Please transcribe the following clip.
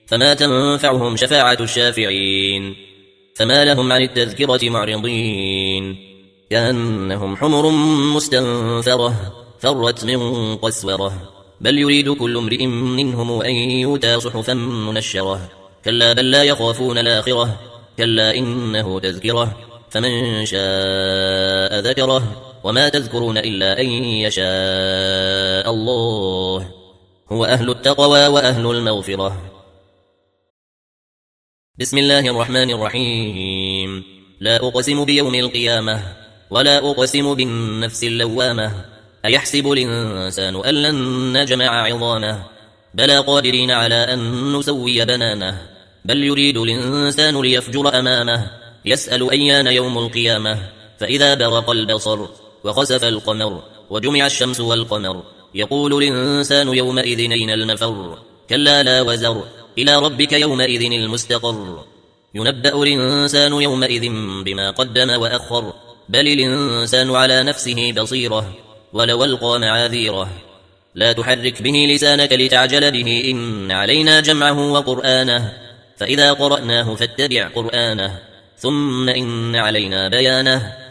فما تنفعهم شفاعة الشافعين فما لهم عن التذكرة معرضين كأنهم حمر مستنفرة فرت من قسورة بل يريد كل امرئ منهم أن يؤتى صحفا منشرة كلا بل لا يخافون الآخرة كلا إنه تذكرة فمن شاء ذكره وما تذكرون إلا أن يشاء الله هو أهل التقوى وأهل المغفرة. بسم الله الرحمن الرحيم لا أقسم بيوم القيامة ولا أقسم بالنفس اللوامة أيحسب الإنسان أن لن نجمع عظامه بلى قادرين على أن نسوي بنانه بل يريد الإنسان ليفجر أمامه يسأل أيان يوم القيامة فإذا برق البصر وخسف القمر وجمع الشمس والقمر يقول الإنسان يومئذ أين المفر كلا لا وزر إلى ربك يومئذ المستقر ينبأ الإنسان يومئذ بما قدم وأخر بل الإنسان على نفسه بصيرة ولو ألقى معاذيره لا تحرك به لسانك لتعجل به إن علينا جمعه وقرآنه فإذا قرأناه فاتبع قرآنه ثم إن علينا بيانه